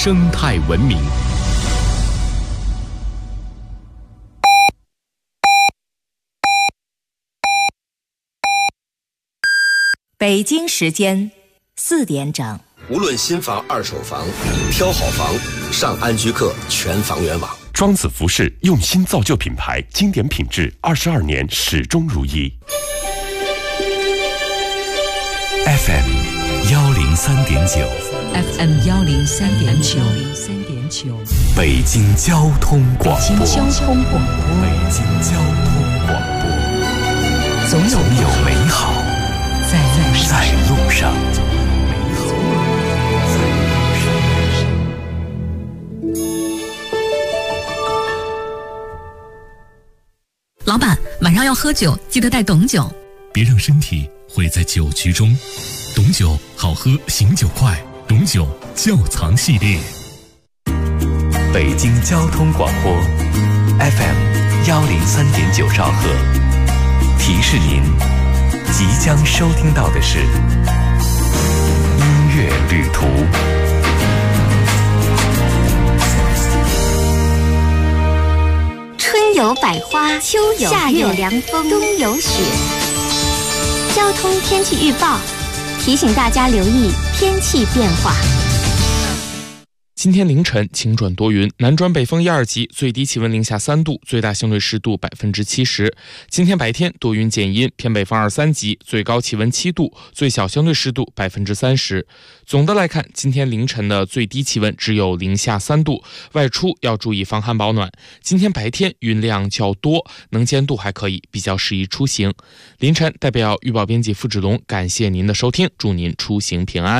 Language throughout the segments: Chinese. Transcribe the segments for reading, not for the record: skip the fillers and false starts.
生态文明。 北京时间4点整。 无论新房、二手房，挑好房，上安居客全房源网。 庄子服饰用心造就品牌，经典品质，22年始终如一。 FM 103.9 FM 103.9 北京交通广播。 北京交通广播，总有美好在路上。 老板，晚上要喝酒，记得带董酒。 别让身体毁在酒局中。董酒好喝，醒酒快。董酒窖藏系列。 北京交通广播 FM 103.9兆赫，提示您即将收听到的是音乐旅途。 春有百花，秋有夏有凉风，冬有雪。交通天气预报提醒大家留意天气变化。 今天凌晨晴转多云，南转北风1、2级，最低气温零下3度，最大相对湿度70%。今天白天多云见阴，偏北风2、3级，最高气温7度，最小相对湿度30%。总的来看，今天凌晨的最低气温只有零下3度，外出要注意防寒保暖。今天白天云量较多，能见度还可以，比较适宜出行。凌晨代表预报编辑付志龙，感谢您的收听，祝您出行平安。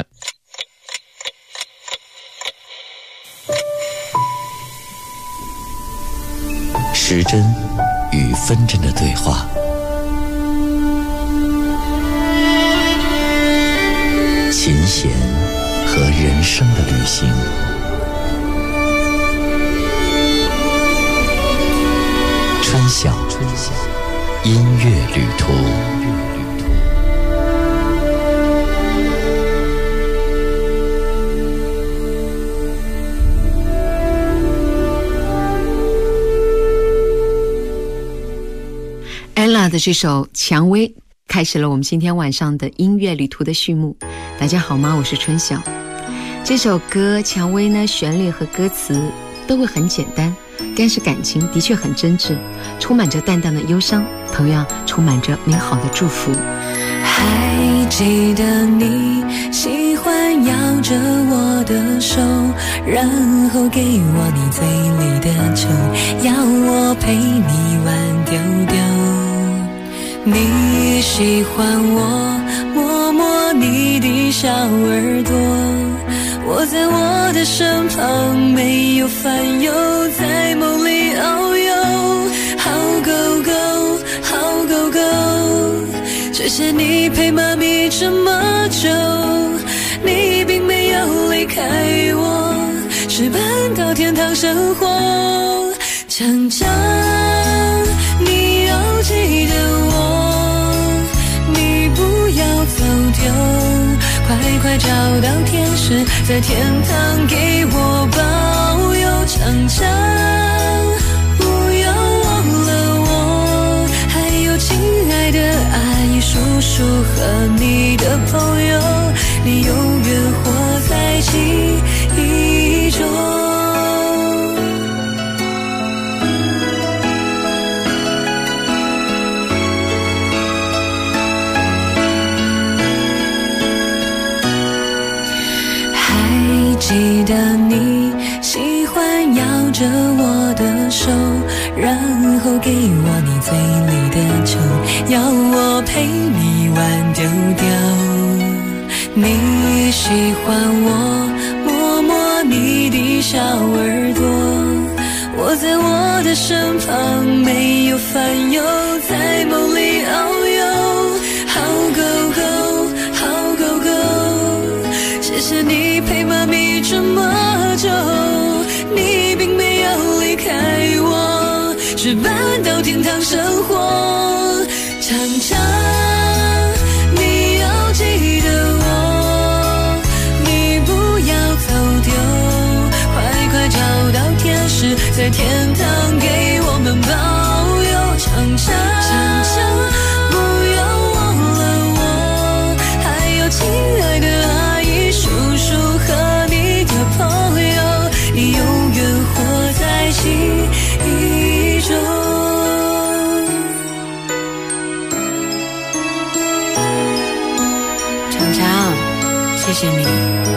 时针与分针的对话，琴弦和人生的旅行，春晓音乐旅途。 ella 的这首《蔷薇》开始了我们今天晚上的音乐旅途的序幕。大家好吗？我是春晓。这首歌《蔷薇》呢，旋律和歌词都会很简单，但是感情的确很真挚，充满着淡淡的忧伤，同样充满着美好的祝福。 还记得你喜欢摇着我的手，然后给我你嘴里的酒，要我陪你玩丢丢。你喜欢我摸摸你的小耳朵，我在我的身旁没有烦忧，在梦里遨游。好狗狗，好狗狗，谢谢你陪妈咪这么久，你并没有离开我，是搬到天堂生活。强强，你要记得我，你不要走丢，快快找到天使，在天堂给我保佑。强强，不要忘了我，还有亲爱的阿姨叔叔和你的朋友，你永远活在记忆中。记得你喜欢摇着我的手，然后给我你嘴里的酒，要我陪你玩丢丢。你喜欢我摸摸你的小耳朵，我在我的身旁没有烦忧，在梦里遨游。好狗狗，好狗狗，谢谢你陪妈咪这么久，你并没有离开我，是搬到天堂生活。强强，你要记得我，你不要走丢， 在天堂给我们保佑。常常不要忘了我，还有亲爱的阿姨叔叔和你的朋友，你永远活在记忆中。 常常，谢谢你。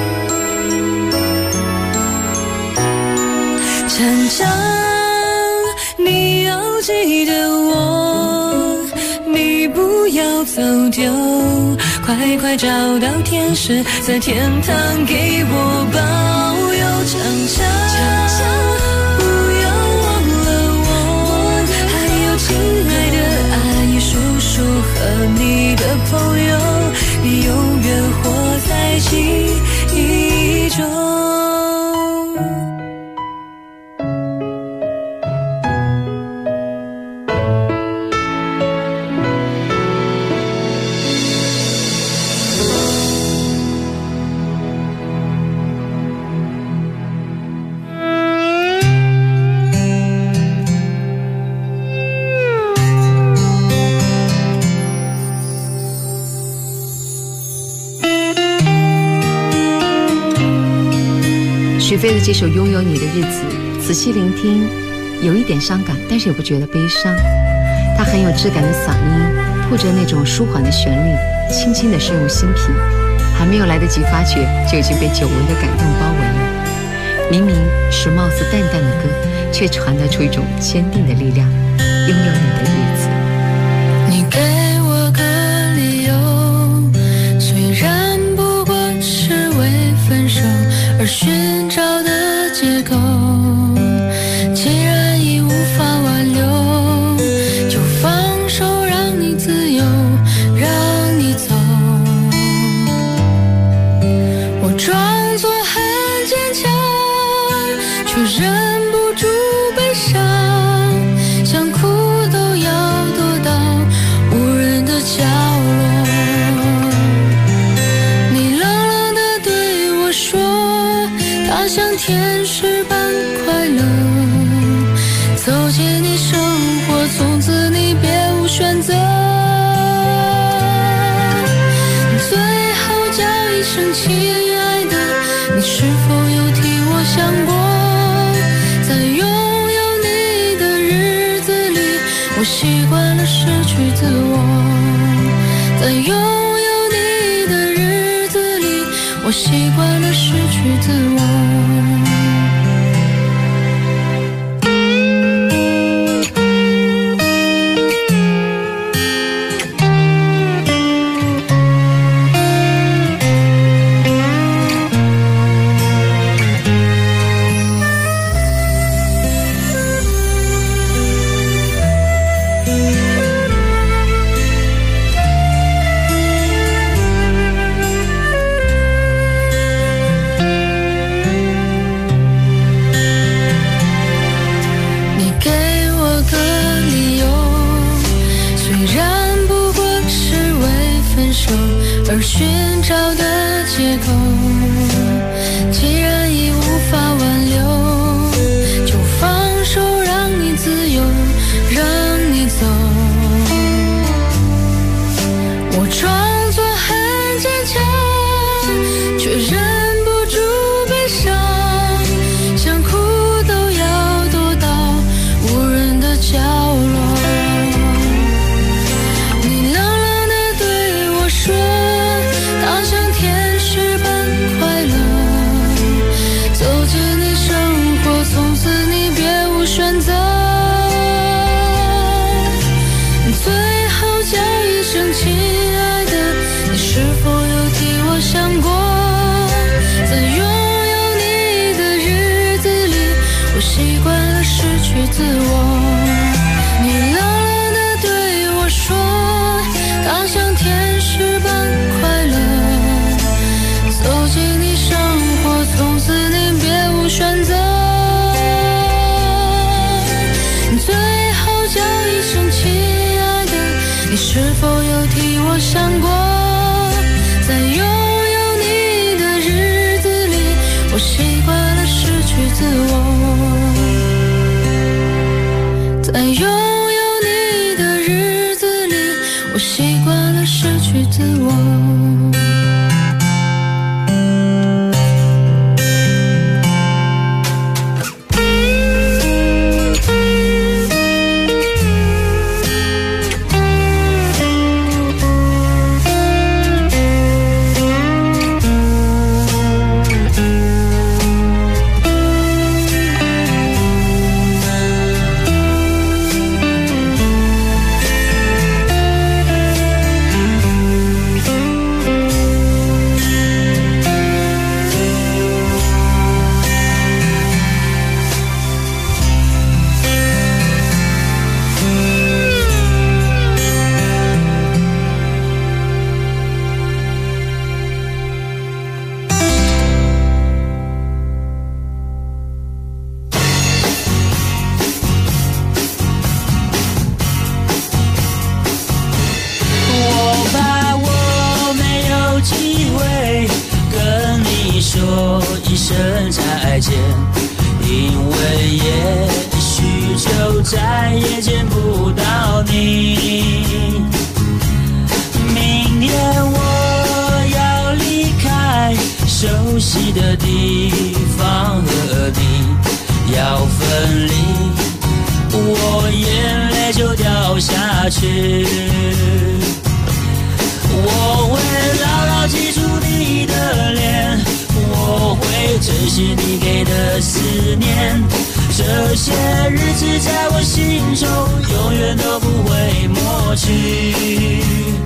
常常，你要记得我，你不要走丢，快快找到天使，在天堂给我保佑。常常不要忘了我，还有亲爱的阿姨叔叔和你的朋友，你永远活在记忆中。 许飞的这首《拥有你的日子》，仔细聆听，有一点伤感，但是也不觉得悲伤。它很有质感的嗓音，铺着那种舒缓的旋律，轻轻地深入心脾，还没有来得及发觉，就已经被久违的感动包围了。明明是貌似淡淡的歌，却传达出一种坚定的力量。拥有你的日子， 你给我个理由，虽然不过是为分手而寻找的借口，既然已无法挽留，就放手让你自由，让你走。我装作很坚强，却忍不住悲伤，想哭都要躲到无人的角落。你冷冷地对我说，他像天使般快乐，走进你生活，从此你别无选择。最后叫一声亲爱的，你是否有替我想过？在拥有你的日子里，我习惯了失去自我。在拥有你的日子里，我习惯了失去自我。而寻找的借口，既然已无法挽留，就放手让你自由，让你走。我装作很坚强，却忍不住悲伤，想哭都要躲到无人的角落。你冷冷地对我说，他像天使般快乐，走进你生活，从此你别无选择。最后叫一声亲爱的，你是否有替我想过？在拥有你的日子里，我习惯了失去自我。你冷冷地对我说，他像天使般快乐，走进你生活，从此你别无选择。最后叫一声亲爱的，你是否有替我想过？在拥有你的日子里，我习惯了失去自我。 再见，因为也许就再也见不到你。明天我要离开熟悉的地方，和你要分离，我眼泪就掉下去。我会牢牢记住你的脸，我会珍惜你给的思念，这些日子在我心中永远都不会抹去。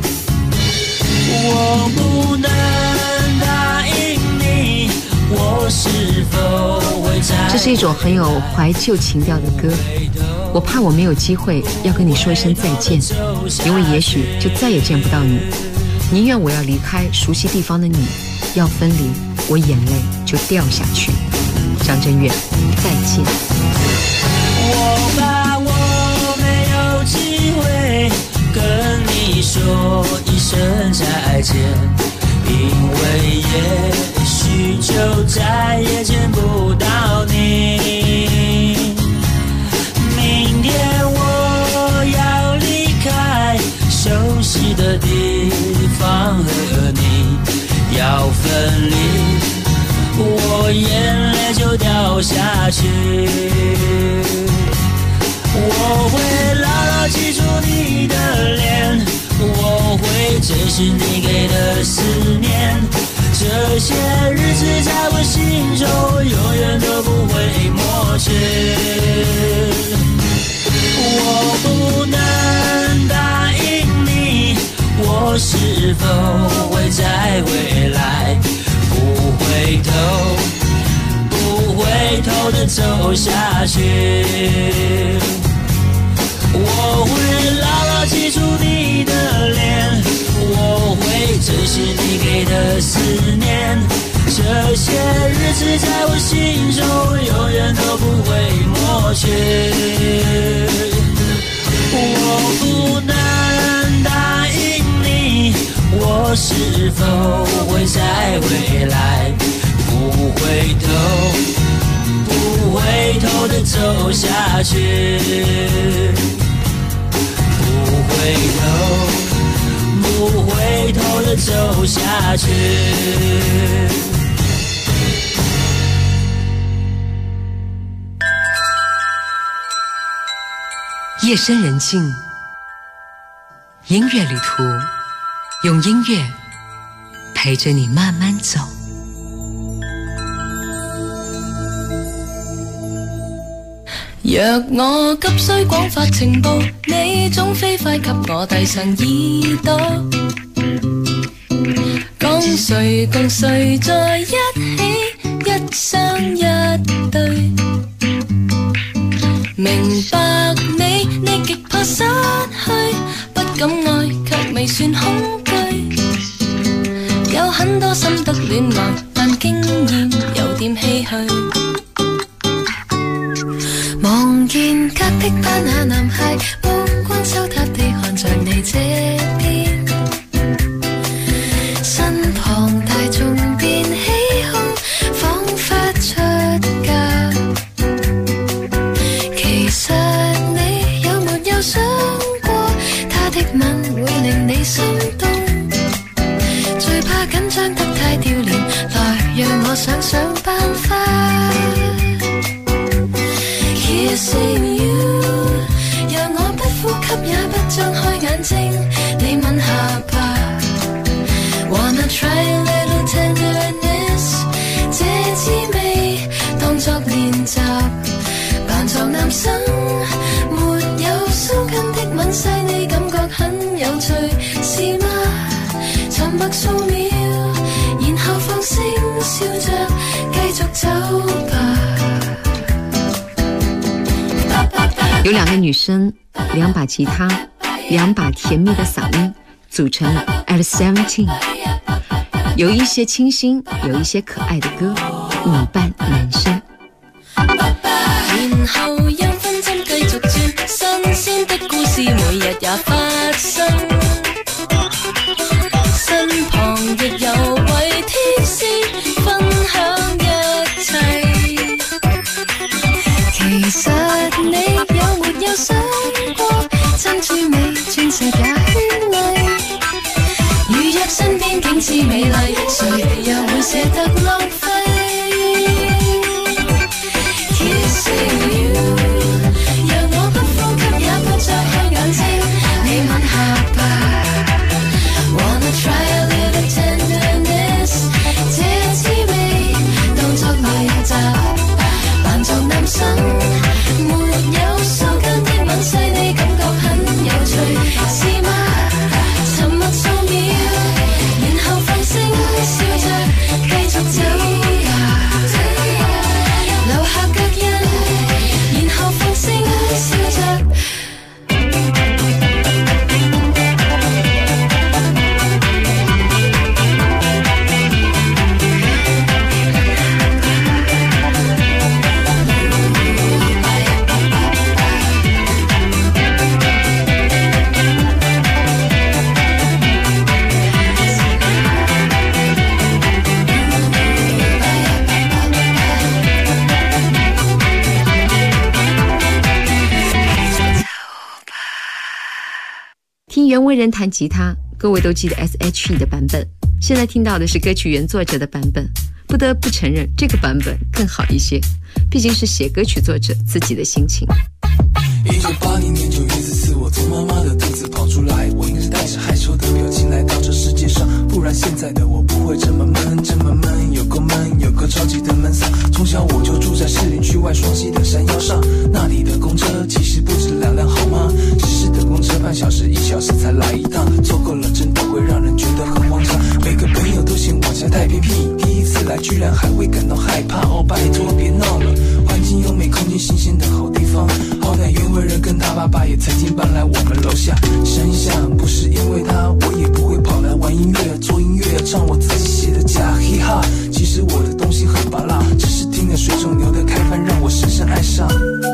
我不能答应你，我是否会在。 这是一种很有怀旧情调的歌，我怕我没有机会要跟你说一声再见，因为也许就再也见不到你。宁愿我要离开熟悉地方的你，要分离，我眼泪就掉下去。张震岳，再见。 我怕我没有机会跟你说一声再见，因为也许就再也见不到你。明天我要离开熟悉的地方，和你要分离，我眼泪就掉下去。我会牢牢记住你的脸，我会珍惜你给的思念，这些日子在我心中永远都不会抹去。我不能答应你，我是否会再回来，不回头的走下去。我会牢牢记住你的脸，我会珍惜你给的思念，这些日子在我心中永远都不会抹去。我不能答应你，我是否会再回来，不回头的走下去。不回头的走下去。 夜深人静，音乐旅途，用音乐陪着你慢慢走。 若我急需廣發情報，你總飛快給我遞上耳朵。講誰共誰在一起，一雙一對。明白你極怕失去，不敢愛卻未算恐懼。有很多心得戀愛，但經驗有點唏噓。望見隔壁班那男孩，目光抽塔地看着你這邊，身旁大眾便起哄，彷彿出嫁。其實你有沒有想過，他的吻會令你心動？最怕緊張得太掉臉，來讓我想想辦法。Kissing you， 讓我不呼吸也不張開眼睛，你吻下巴。Wanna try a little tenderness， 這滋味當作練習，扮作男生沒有鬚根的吻細膩感覺很有趣，是嗎？沉默數秒，然後放聲笑着繼續走吧。 有两个女生，2把吉他，2把甜蜜的嗓音，组成了 At 17。有一些清新，有一些可爱的歌，女扮男生。 然後讓分針繼續轉，新鮮的故事每日也發生，身旁亦有位天使分享一切。 袁惟仁弹吉他，各位都记得 S.H.E 的版本，现在听到的是歌曲原作者的版本。不得不承认，这个版本更好一些，毕竟是写歌曲作者自己的心情。 1980年9月14日，我从妈妈的肚子跑出来，我应该是带着害羞的表情来到这世界上，不然现在的我不会这么闷，这么闷，有够闷，有个超级的闷骚。从小我就住在士林区外双溪的山腰上，那里的公车其实不止2辆好吗？只是等公车半小时1小时才来一趟，错过了真的会让人觉得很慌张。每个朋友都嫌我家太偏僻，第一次来居然还会感到害怕。哦，拜托别闹了，环境优美，空间新鲜的好地方。好歹袁惟仁跟他爸爸也曾经搬来我们楼下。想一想，不是因为他，我也不会跑来玩音乐、做音乐，唱我自己写的假嘻哈。其实我的东西很拔辣，只是听了水肿牛的开饭让我深深爱上。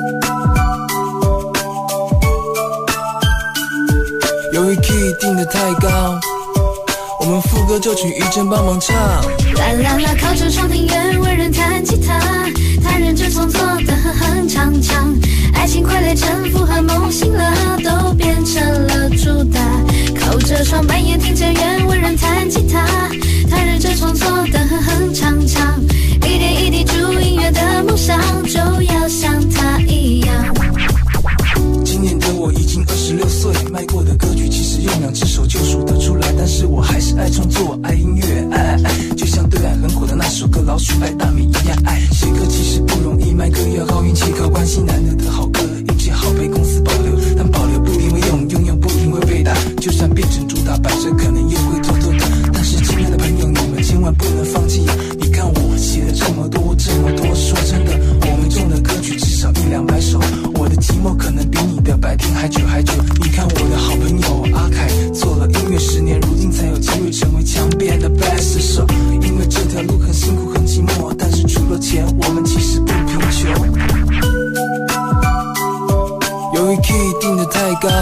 由于 key 定得太高，我们副歌就请于正帮忙唱。 啦啦啦，靠着窗听袁惟仁弹吉他，他认真创作的哼唱唱，爱情傀儡征服和梦醒了都变成了主打。靠着窗半夜听见袁惟仁弹吉他，他认真创作的哼唱唱，一点一滴注音乐的梦想就要像他一样。 今年的我已经26岁，卖过的歌曲其实用2只手就数得出来，但是我还是爱创作，爱音乐，爱，就像对岸很火的那首歌《老鼠爱大米》一样爱。写歌其实不容易，卖歌要靠运气，靠关系，难得的好歌，运气好被公司保留，但保留不一定会用，用不一定会被打，就算变成主打摆着，可能也会偷偷的。但是亲爱的朋友，你们千万不能放弃，你看我写了这么多，说真的，我们中的歌曲至少100-200首，我的寂寞可能比你的白天还久。你看我的好朋友阿凯，做了音乐10年，如今才有机会成为墙边的 best 手。因为这条路很辛苦很寂寞，但是除了钱，我们其实不贫穷。由于 key 定得太高，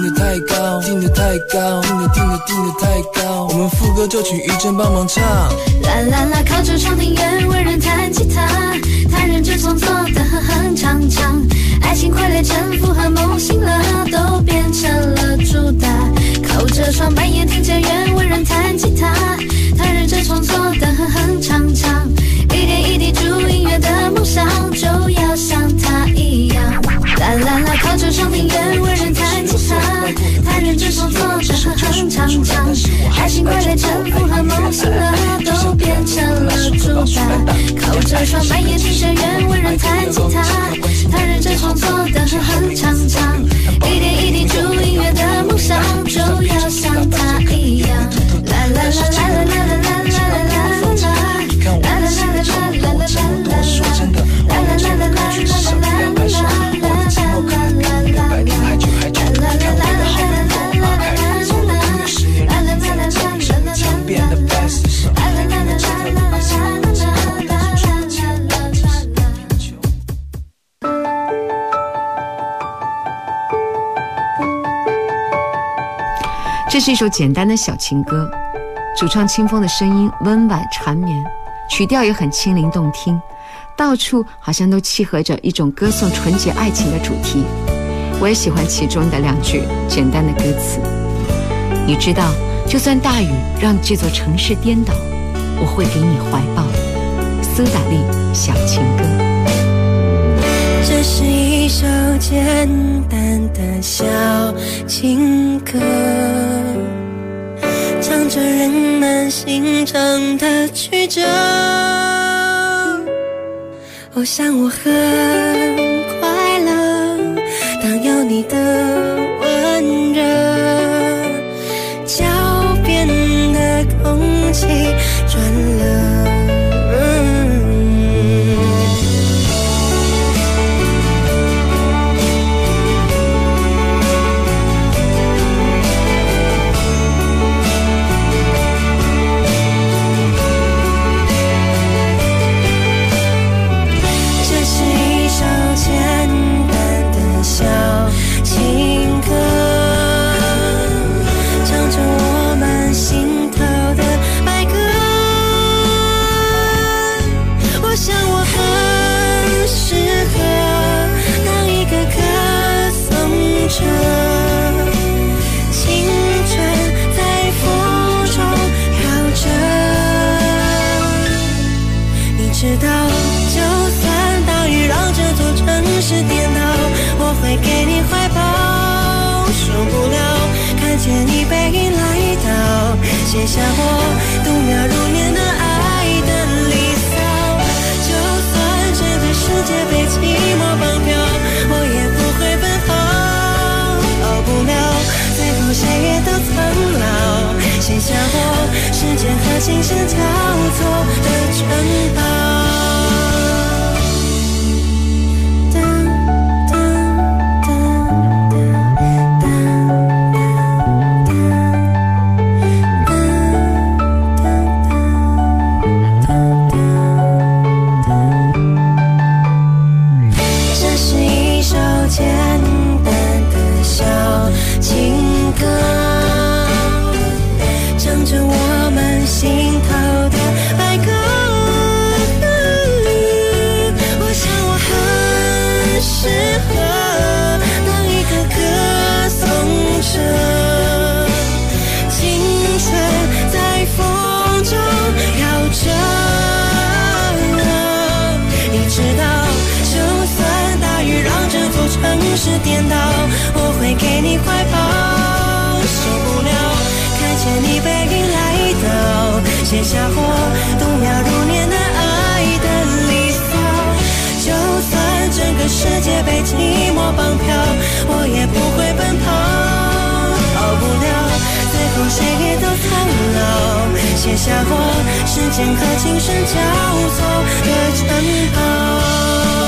我们副歌就请于正帮忙唱。 啦啦啦，靠着窗听袁惟仁弹吉他，他认真创作的哼唱唱，爱情傀儡征服和梦醒了都变成了主打。靠着窗半夜听见袁惟仁弹吉他，他认真创作的哼唱唱，一点一滴注音乐的梦想就要像他一样。啦啦啦，靠着窗听袁惟仁弹吉他，他认真创作的哼唱唱，爱情傀儡征服和梦醒了都变成了主打。靠着窗半夜听见袁惟仁弹吉他，他认真创作的哼唱唱，一点一滴注音乐的梦想就要像他一样。啦啦啦啦啦啦啦啦啦啦啦啦，啦啦啦啦啦啦啦啦啦，说真的，我们中的歌曲至少100-200首，我的寂寞可能比你的白天还久。看我的好朋友阿凯，做了音乐10年，如今才有机会成为墙边的 best 手。因为这条路很辛苦很寂寞，但是除了钱，我们其实不贫穷。 这是一首简单的小情歌，主唱清风的声音温婉缠绵，曲调也很轻灵动听，到处好像都契合着一种歌颂纯洁爱情的主题。我也喜欢其中的2句简单的歌词。你知道，就算大雨让这座城市颠倒，我会给你怀抱。苏打绿小情歌。 这是一首简单的小情歌，唱着人们心中的曲折。我想我很快乐，当有你的温热，脚边的空气转了。这是一首情市颠倒，我会给你怀抱，受不了看见你背影来到，写下我度秒如年的爱的离骚。就算这个世界被寂寞绑票，我也不会奔跑，熬不了最后谁也都苍老，写下我时间和琴声交错的城堡。是颠倒，我会给你怀抱，受不了看见你背影来到，写下我度秒如年的爱的离骚。就算整个世界被寂寞绑票，我也不会奔跑，熬不了最后谁也都苍老，写下我时间和琴声交错的城堡。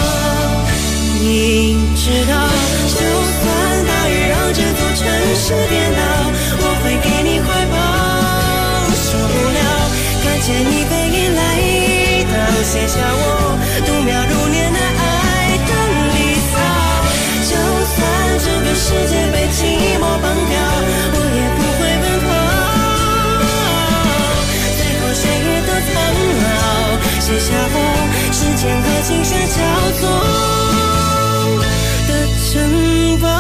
你知道，就算大雨让这座城市颠倒，我会给你怀抱，受不了看见你背影来到，写下我度秒如年的爱的离骚。就算这个世界被寂寞绑票，我也不会奔跑，最后谁也都苍老，写下我时间和琴声交错城堡。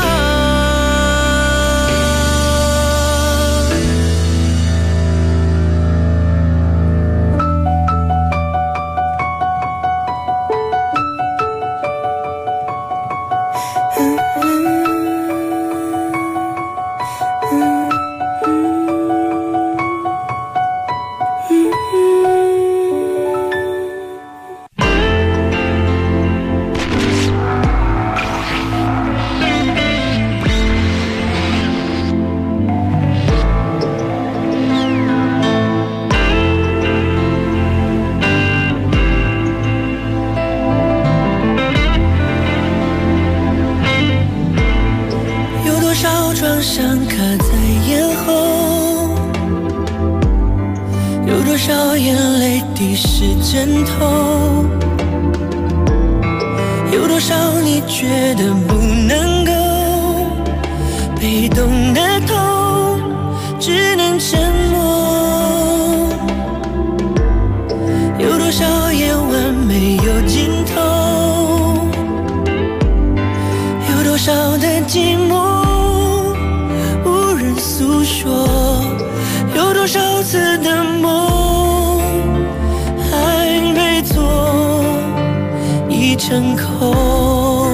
枕头，有多少你觉得不能够被动的痛，只能沉默。有多少夜晚没有尽头，有多少的寂寞无人诉说，有多少次的梦已成空。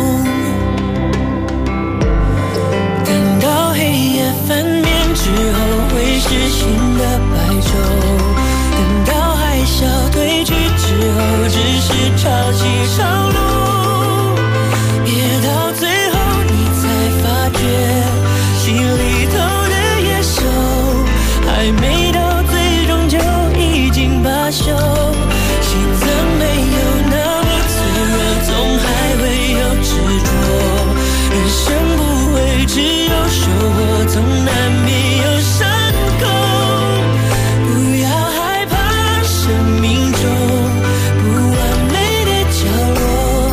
等到黑夜翻面之后，会是新的白昼；等到海啸退去之后，只是潮起潮落。别到最后你才发觉，心里头的野兽还没到最终就已经罢休。心怎没有那么脆弱，总还会有执着。人生不会只有收获，总难免有伤口。不要害怕生命中不完美的角落，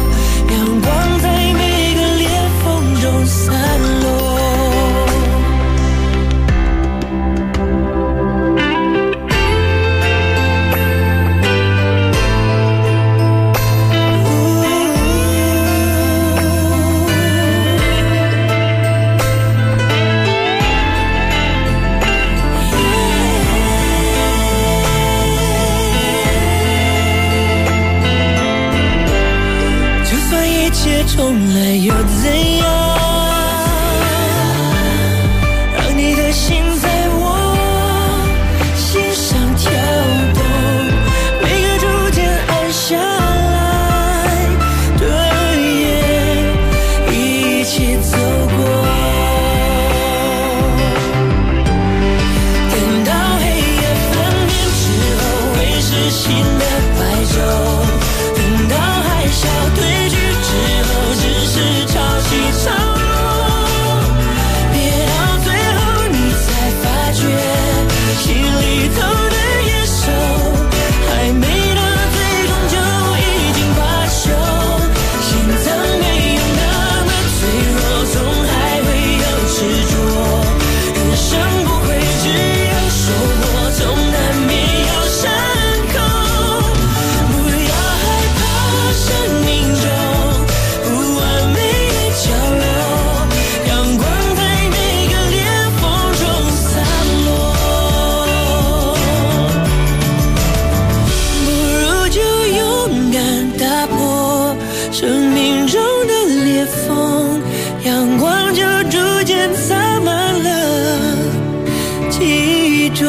切重来又怎样？让你的心在我心上跳动，每个逐渐暗下来的夜，一起走过。等到黑夜翻面之后，会是新的白昼。等到海啸退去之后，只是潮起潮落。别到最后你才发觉，心里头的野兽还没到最终就已经罢休。心脏没有那么脆弱，总还会有执着。人生不会只有收获，总难免有伤口。不要害怕生命中不完美的角落，阳光在每个裂缝中洒落。不如就勇敢打破生命中的裂缝，阳光就逐渐洒满了记忆中。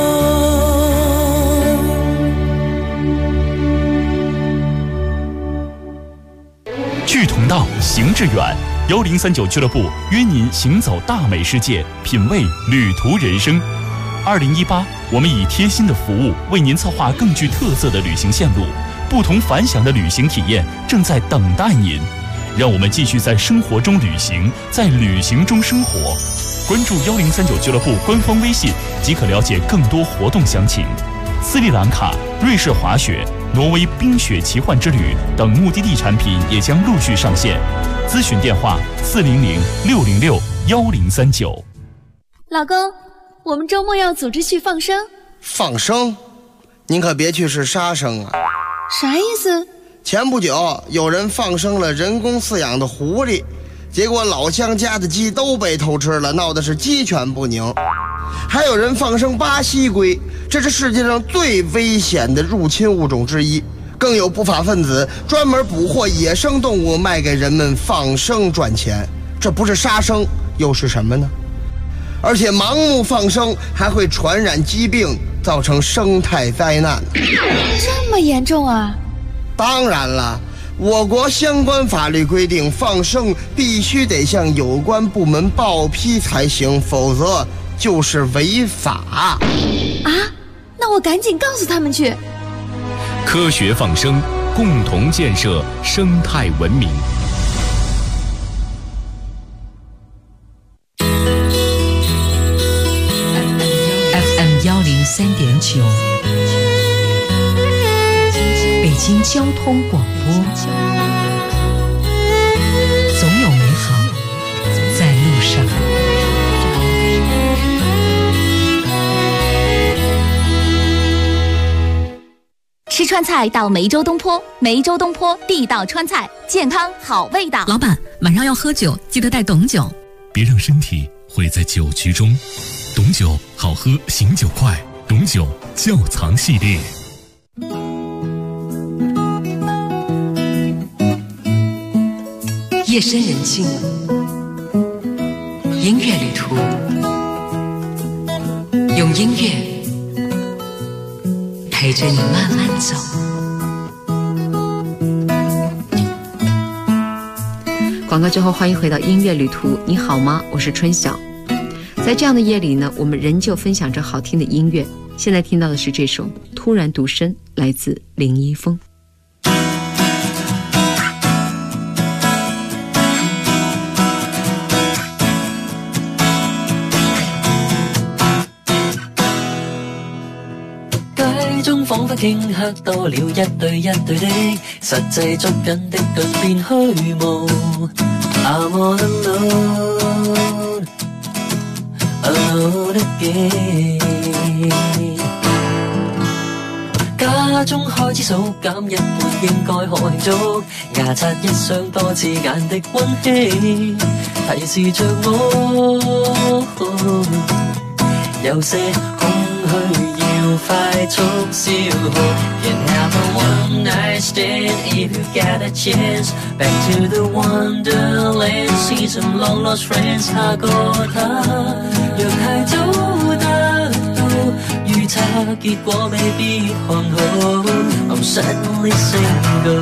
志同道，行致远。1039俱乐部约您行走大美世界，品味旅途人生。2018，我们以贴心的服务为您策划更具特色的旅行线路，不同凡响的旅行体验正在等待您。让我们继续在生活中旅行，在旅行中生活。关注1039俱乐部官方微信即可了解更多活动详情。斯里兰卡、瑞士滑雪、挪威冰雪奇幻之旅等目的地产品也将陆续上线。咨询电话400-606-1039。 老公，我们周末要组织去放生。 放生？您可别去是杀生啊！ 啥意思？ 前不久有人放生了人工饲养的狐狸，结果老乡家的鸡都被偷吃了，闹得是鸡犬不宁。还有人放生巴西龟，这是世界上最危险的入侵物种之一。更有不法分子专门捕获野生动物卖给人们放生赚钱，这不是杀生又是什么呢？而且盲目放生还会传染疾病，造成生态灾难。 这么严重啊？ 当然了，我国相关法律规定，放生必须得向有关部门报批才行，否则就是违法。 啊？那我赶紧告诉他们去。 科学放生，共同建设生态文明。 FM 103.9，北京交通广播，总有美好在路上。 吃川菜到梅州东坡，梅州东坡地道川菜，健康好味道。 老板，晚上要喝酒，记得带董酒。 别让身体毁在酒局中。董酒好喝，醒酒快。董酒窖藏系列。 夜深人静，音乐旅途，用音乐陪着你慢慢走。 广告之后，欢迎回到音乐旅途。你好吗？我是春晓。在这样的夜里呢，我们仍旧分享着好听的音乐。现在听到的是这首《突然独身》，来自林一峰。 街中仿佛頃刻多了一對一對的，實際捉緊的頓變虛無。I wanna know alone again。家中開始數減一半應該可慶祝，牙刷一雙多刺眼的溫馨，提示着我有些空虛要快速消耗。Can have a one night stand if you get a chance. Back to the wonderland, see some long lost friends. 下個他若太早得到，預測結果未必看好。I'm suddenly single。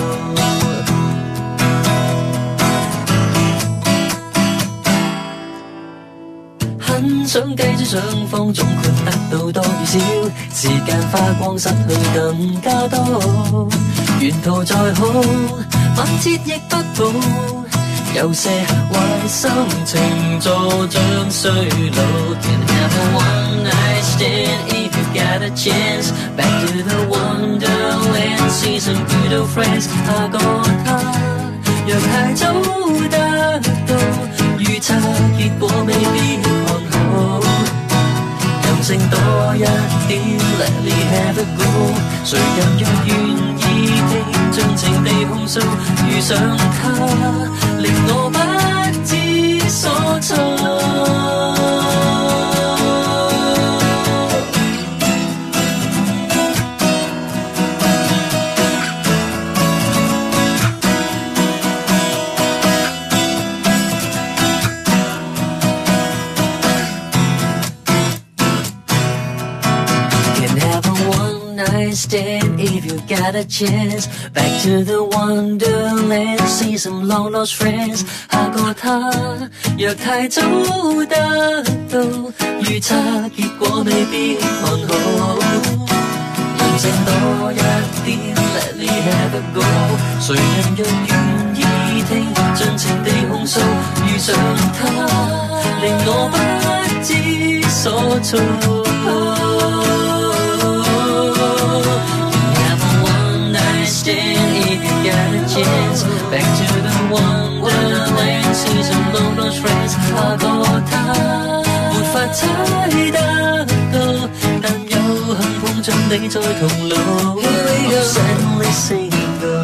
很想繼續上方，總括得到多與少，時間花光失去更加多。沿途再好，晚節亦不保，有些壞心情助長衰老。Can have a one night stand if you get a chance. Back to the wonderland, see some good old friends. 下個他若太早得到，預測結果未必看好。任性多一點 ，Let me have a go。誰人若願意聽，盡情地控訴，遇上他，令我不知所措。Stand if you got a chance. Back to the wonderland, see some long lost friends. 下個他若太早得到，預測結果未必看好。任性多一點 ，Let me have a go。誰人若願意聽，盡情地控訴，遇上他，令我不知所措。If you get a chance, back to the wonderland, see some long lost friends. 下個他沒法猜得到，但有幸碰着你在同路。I'm suddenly single,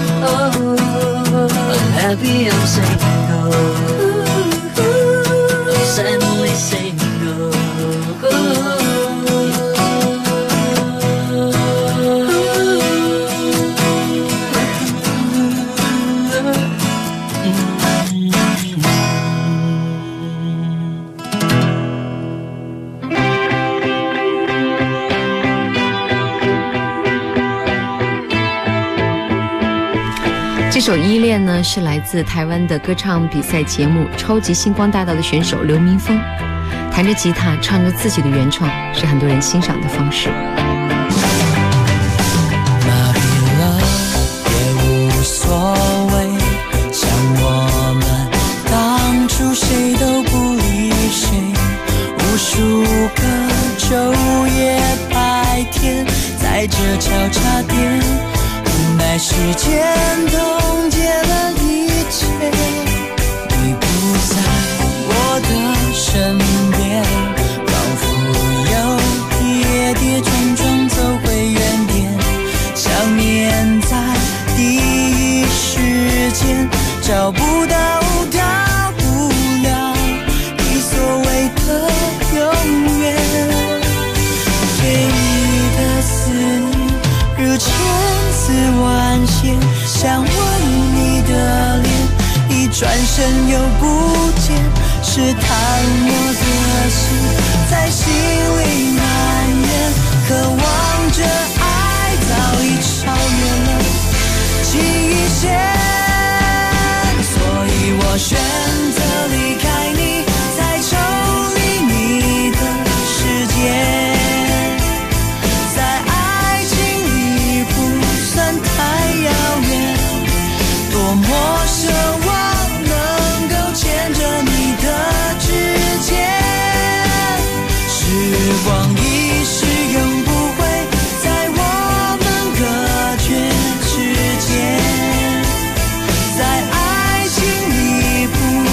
I'm happy I'm single, I'm suddenly single。 这首《依恋》呢，是来自台湾的歌唱比赛节目《超级星光大道》的选手刘明峰，弹着吉他唱着自己的原创，是很多人欣赏的方式。 麻痹了也无所谓，像我们当初谁都不理谁，无数个昼夜白天，在这交叉点，无奈时间冻结了一切，你不在我的身边，仿佛又跌跌撞撞走回原点，想念在第一时间，找不到大不了你所谓的永远，对你的思念如千丝万线，想吻你的脸，一转身又不见，是淡漠的心在心里蔓延，渴望着爱早已超越了记忆线，所以我选择离开你，才抽离你的世界，在爱情里不算太遥远，多么奢望能够牵着你的指尖，时光一逝永不会在我们隔绝之间，在爱情里不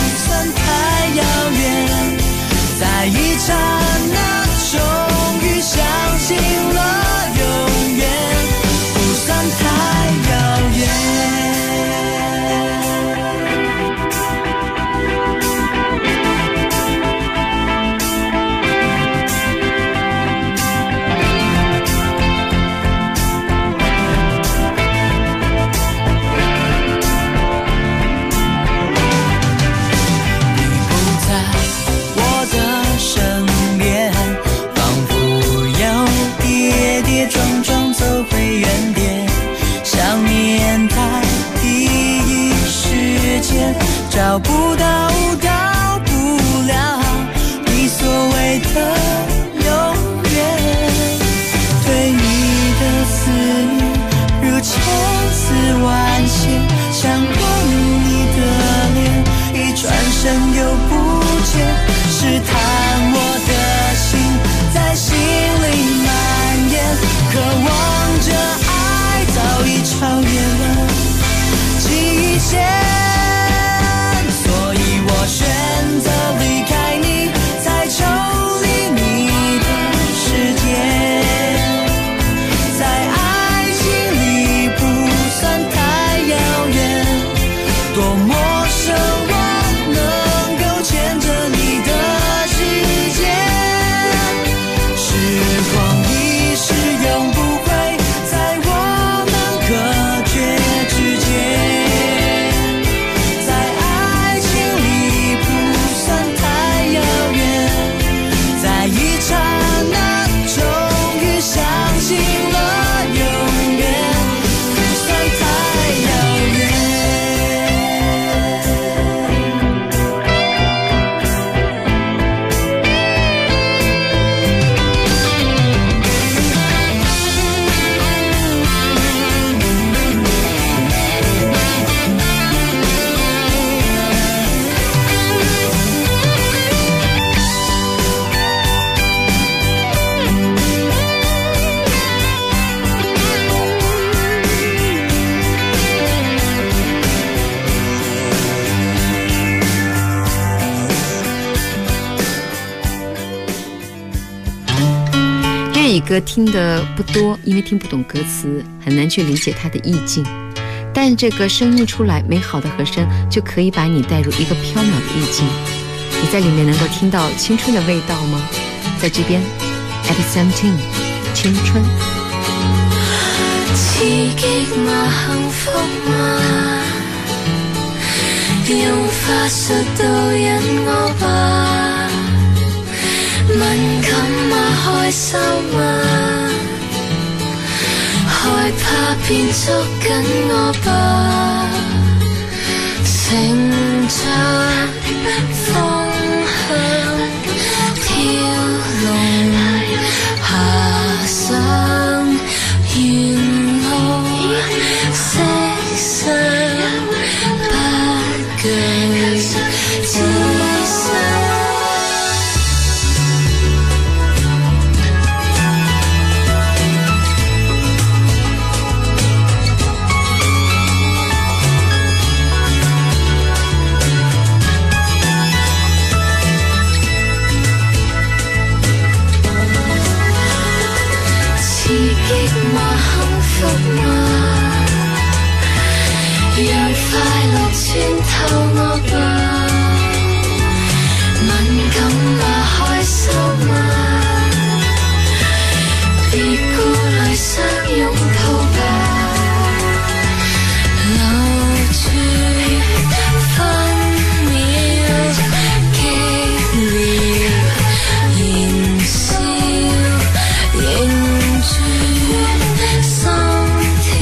找不到到不了你所谓的永远。对你的思念如千丝万线，想望你的脸，一转身又不见，试探我的心在心里蔓延，渴望着爱早已超越了极限。所以我选择离开你，才抽离你的世界，在爱情里不算太遥远，多陌生我能够牵着你的指尖，时光一逝永不回，在我们隔绝之间，在爱情里不算太遥远，在一刹那终于相信了永远不算太遥远。 粤语歌听的不多，因为听不懂歌词，很难去理解它的意境。但这个声音出来，美好的和声就可以把你带入一个缥缈的意境。你在里面能够听到青春的味道吗？在这边 at 17青春。 刺激嗎？幸福嗎？用法術導引我吧，敏感嗎？開心嗎？害怕便捉緊我吧，乘着方向飄龍爬上沿路，色上不懼自傷。刺激嗎？幸福嗎？讓快樂穿透我吧，敏感嗎？開心嗎？別顧慮，相擁抱吧，留住分秒激烈燃燒，凝住心跳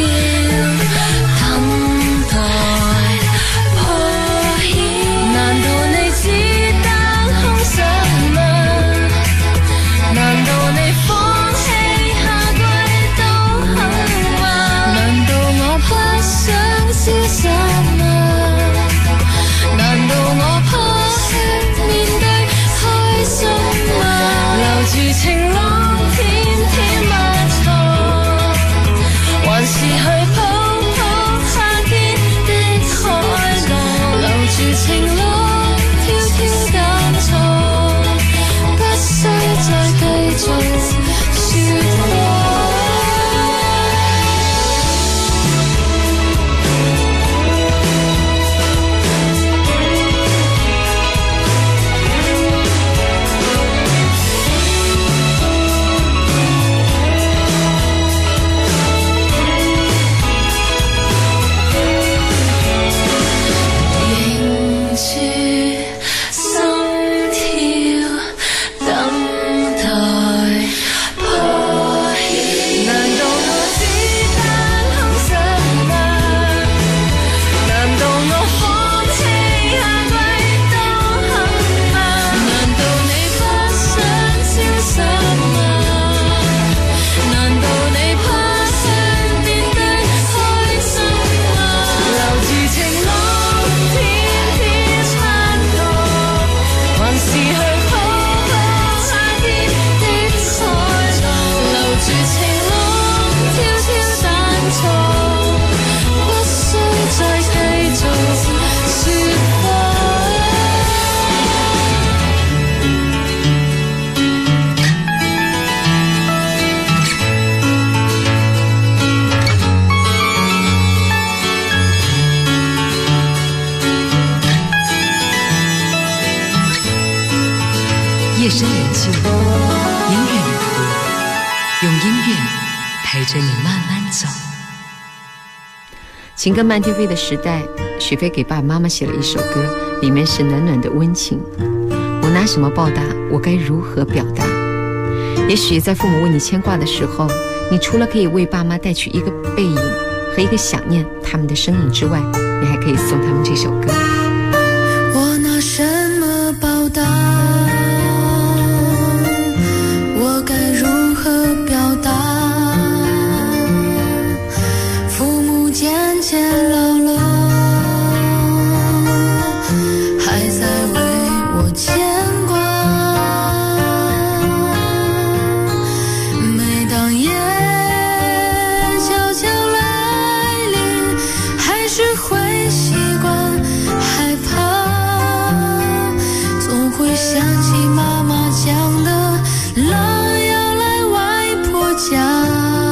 夜深人静，音乐旅途，用音乐陪着你慢慢走。 情歌漫天飞的时代，许飞给爸爸妈妈写了一首歌，里面是暖暖的温情。我拿什么报答？我该如何表达？也许在父母为你牵挂的时候，你除了可以为爸妈带去一个背影和一个想念他们的身影之外，你还可以送他们这首歌。 我拿什么报答？我该如何表达？父母渐渐老了，还在为我牵挂。每当夜悄悄来临，还是会习惯害怕，总会想起妈妈讲的狼要来外婆家。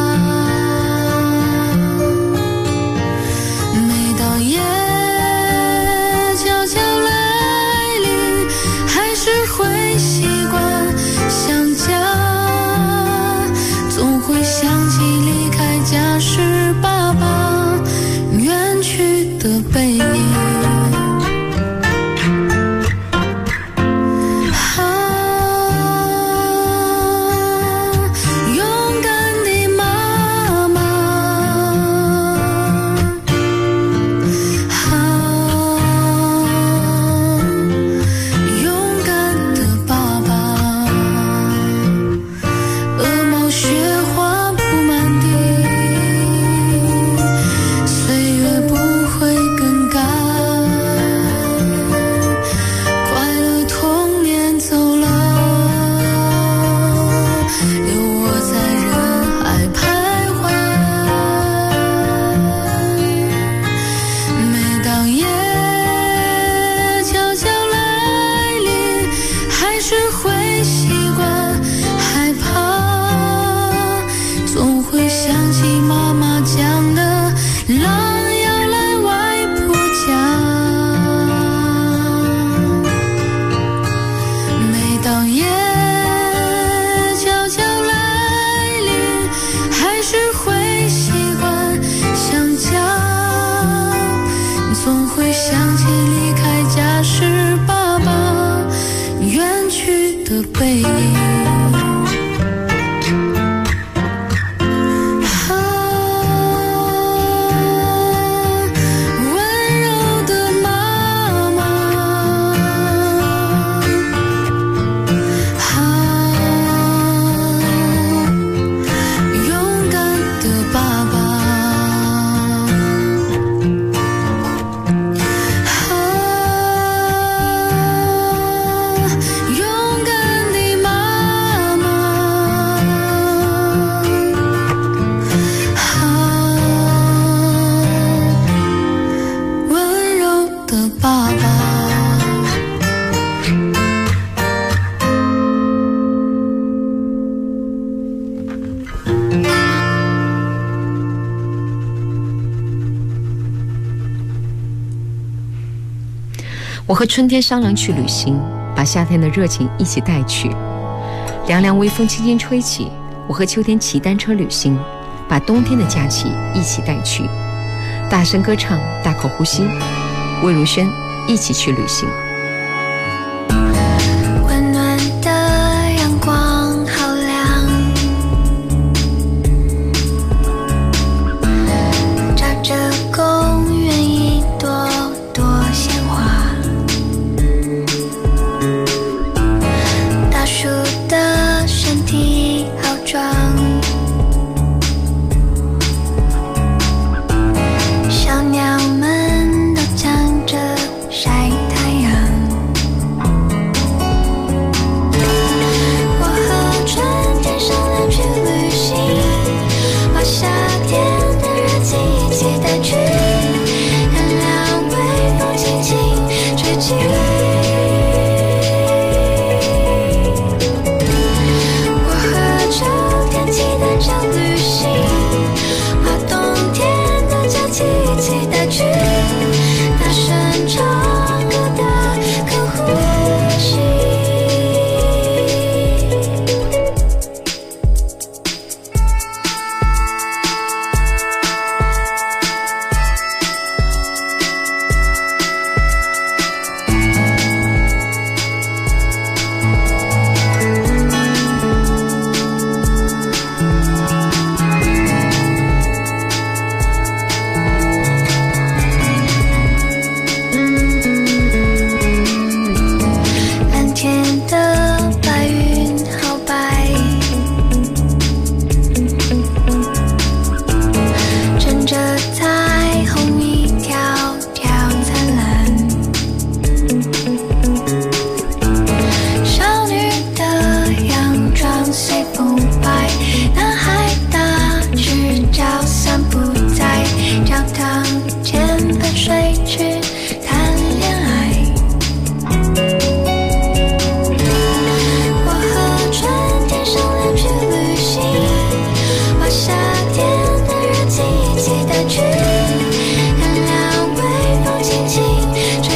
每当夜悄悄来临，还是会习惯想家，总会想起离开家时爸爸远去的背影。勇敢的妈妈，勇敢的爸爸，鹅毛雪花铺满地，岁月不会更改，快乐童年走了，留我在人海徘徊。每当夜悄悄来临，还是会习惯害怕，总会想起妈妈讲的狼要来外婆家。每当夜悄悄来临，还是会习惯想家，总会想起离开家时爸爸远去的背影。温柔的妈妈，勇敢的爸爸，勇敢的妈妈，温柔的爸爸。 我和春天商量去旅行，把夏天的热情一起带去。凉凉微风轻轻吹起，我和秋天骑单车旅行，把冬天的假期一起带去。大声歌唱，大口呼吸，魏如萱一起去旅行。 温暖的阳光好亮，照着公园一朵朵鲜花，大树的身体好壮，小鸟们都抢着晒太阳。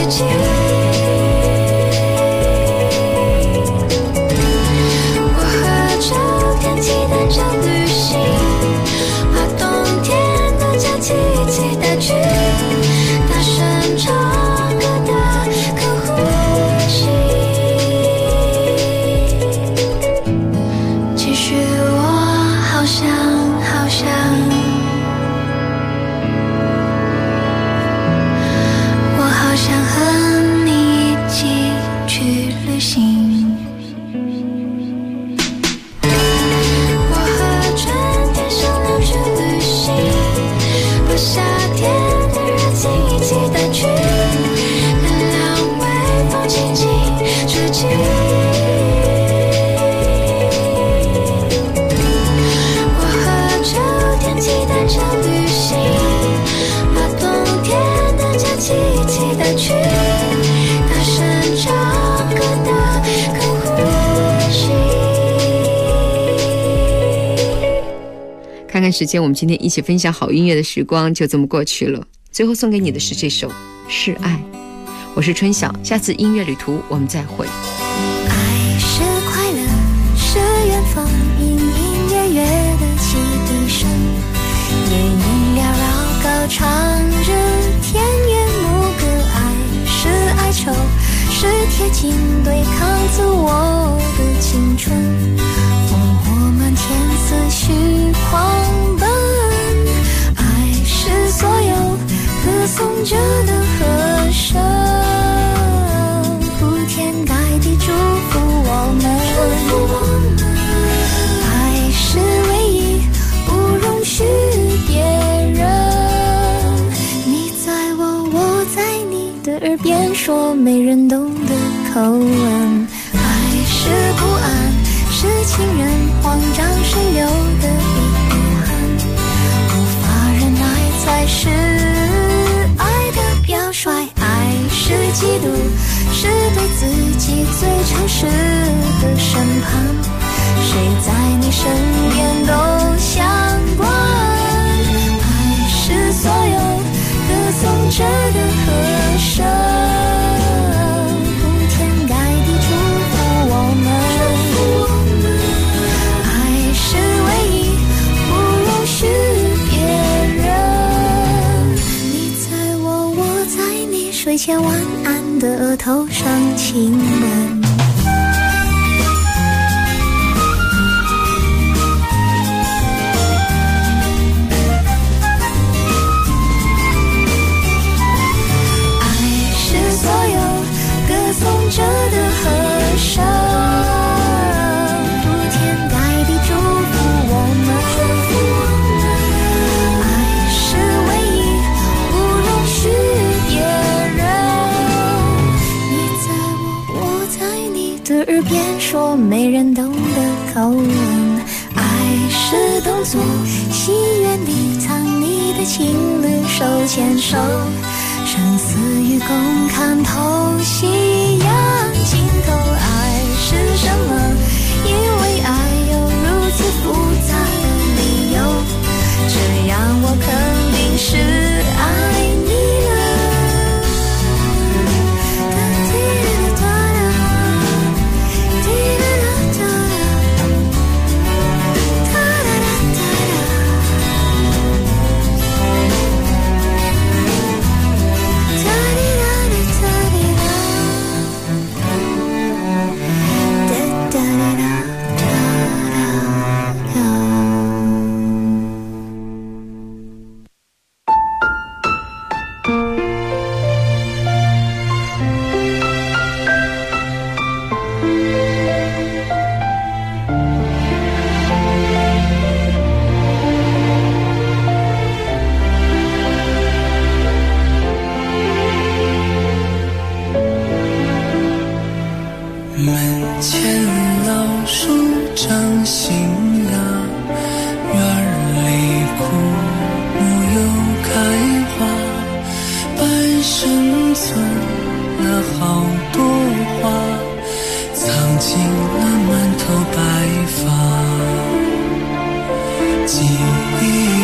己。我和着天气单车旅行，把冬天的假期一起带去，大声唱歌的可呼吸。其实我好想好想，我好想和你一起去旅行。我和春天小鸟去旅行，把夏天的热情一起带去，原谅微风轻轻吹起。我和着天气单车旅行，把冬天的假期一起带去，大声唱歌的可呼吸。 看看时间，我们今天一起分享好音乐的时光就这么过去了。最后送给你的是这首《是爱》。我是春晓，下次音乐旅途我们再会。 爱是快乐，是远方，隐隐约约的汽笛声，夜莺缭绕高唱着田园牧歌。爱是哀愁，是贴近对抗自我的青春，烽火漫天，思绪狂奔。爱是所有歌颂着的和声，铺天盖地祝福我们。爱是唯一，不容许别人。你在我，我在你的耳边说没人懂的口吻。爱是不安，是情人慌张时留的遗憾。无法忍耐才是爱的表率。爱是嫉妒，是对自己最诚实的审判。谁在你身边都相关。爱是所有歌颂着的和声，铺天盖地祝福我们。爱是唯一，不容许别人。你在我，我在你，睡前晚安的额头上亲吻。着的和声，铺天盖地祝福我们。爱是唯一，不容许别人。你在我，我在你的耳边说没人懂的口吻。爱是动作，戏院里藏你的情侣手牵手，生死与共看透夕阳尽头。爱是什么？因为爱有如此复杂的理由，这样我肯定是爱你了。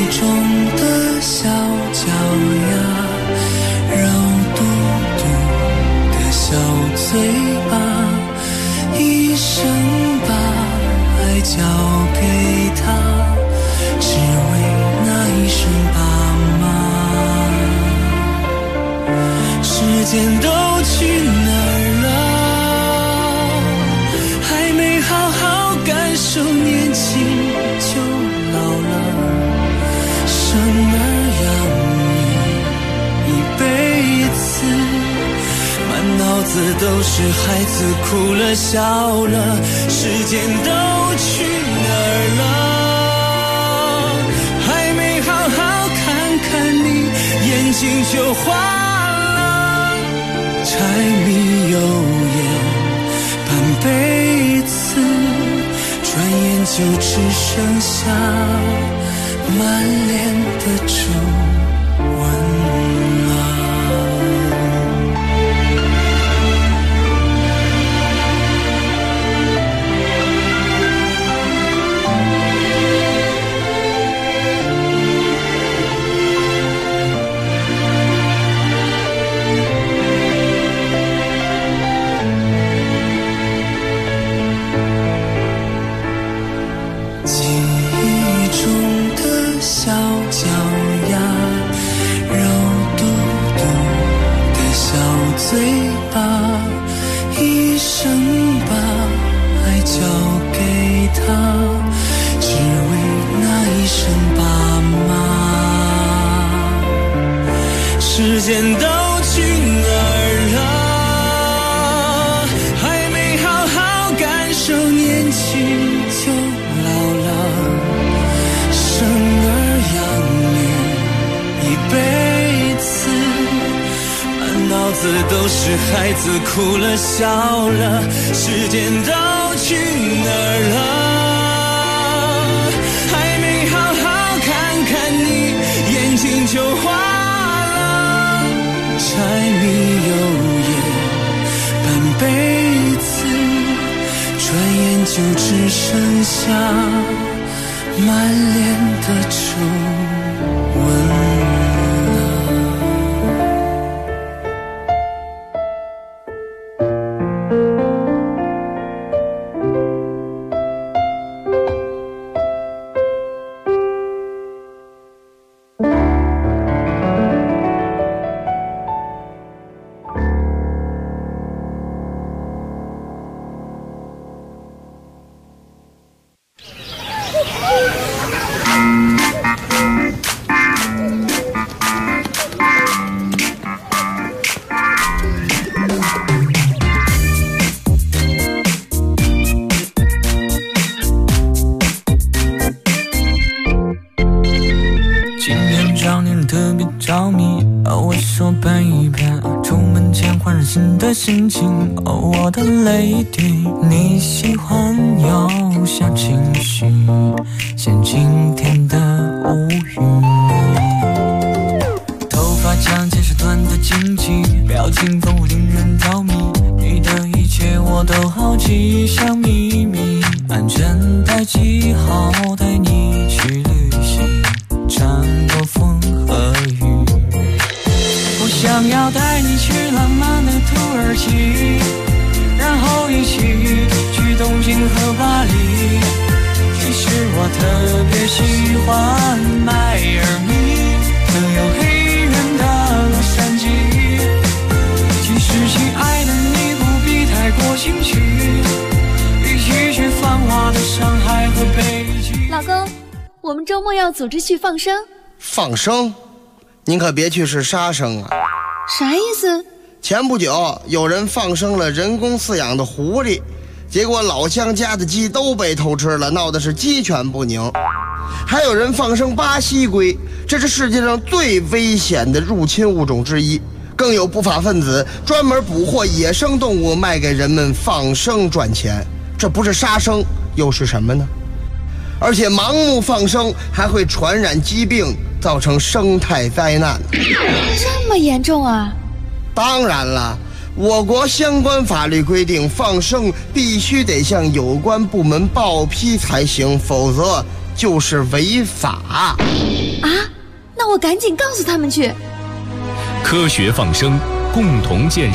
小脚丫，肉嘟嘟嘴巴，一生把爱交给他，只为那一声爸妈。时间都去哪儿了？还没好好感受年轻就老了，生儿养女一辈子，满脑子都是孩子哭了笑了，时间都去哪儿了？还没好好看看你，眼睛就花了，柴米油盐半辈子，转眼就只剩下满脸的皱纹。嘴巴，一生把爱交给他，只为那一声爸妈。时间都去哪儿了？还没好好感受年轻就老了，生儿养女一辈子，脑子都是孩子哭了笑了，时间都去哪儿了？还没好好看看你，眼睛就花了，柴米油盐半辈子，转眼就只剩下满脸的皱纹。心情我的泪滴，你喜欢有小情绪，像今天的无语。头发长见识短的惊奇，表情丰富令人着迷，你的一切我都好奇，像秘密，安全带记号带你去旅行，穿过风和雨。我想要带你去浪漫的土耳其，然后一起去东京和巴黎。其实我特别喜欢迈阿密，更有黑人的洛杉矶。其实亲爱的你不必太过兴趣，一起去繁华的上海和北京。 老公，我们周末要组织去放生。 放生？您可别去是杀生啊！ 啥意思？ 前不久有人放生了人工饲养的狐狸，结果老乡家的鸡都被偷吃了，闹的是鸡犬不宁。还有人放生巴西龟，这是世界上最危险的入侵物种之一。更有不法分子专门捕获野生动物卖给人们放生赚钱，这不是杀生又是什么呢？而且盲目放生还会传染疾病，造成生态灾难。 这么严重啊？ 当然了，我国相关法律规定，放生必须得向有关部门报批才行，否则就是违法。啊？ 那我赶紧告诉他们去。 科学放生，共同建